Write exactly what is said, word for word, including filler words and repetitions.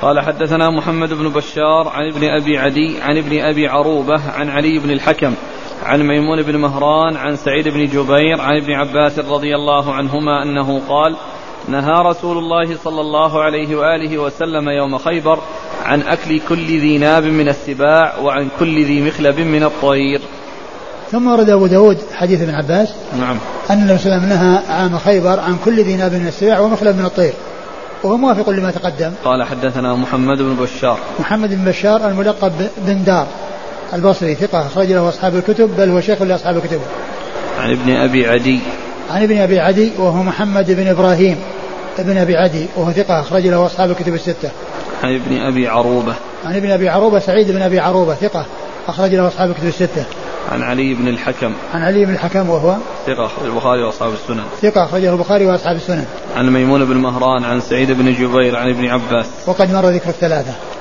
قال حدثنا محمد بن بشار عن ابن أبي عدي عن ابن أبي عروبة عن علي بن الحكم عن ميمون بن مهران عن سعيد بن جبير عن ابن عباس رضي الله عنهما أنه قال نهى رسول الله صلى الله عليه وآله وسلم يوم خيبر عن أكل كل ذي ناب من السباع وعن كل ذي مخلب من الطير. ثم ورد أبو داود حديث ابن عباس نعم أن النبي صلى الله عليه وسلم نهى عام خيبر عن كل ذي ناب من السباع ومخلب من الطير، وهو موافق لما تقدم. قال حدثنا محمد بن بشار محمد بن بشار الملقب بن دار البصري ثقة أخرج له أصحاب الكتب بل هو شيخ لأصحاب الكتب. عن ابن أبي عدي عن ابن أبي عدي وهو محمد بن إبراهيم ابن أبي عدي وهو ثقة أخرج له أصحاب الكتب الستة. عن ابن أبي عروبة عن ابن أبي عروبة سعيد بن أبي عروبة ثقة أخرج له أصحاب الكتب الستة. عن علي بن الحكم عن علي بن الحكم وهو ثقة أخرج البخاري وأصحاب السنن. ثقة أخرجه البخاري وأصحاب السنن. عن ميمون بن مهران عن سعيد بن جبير عن ابن عباس وقد مر ذكر الثلاثة.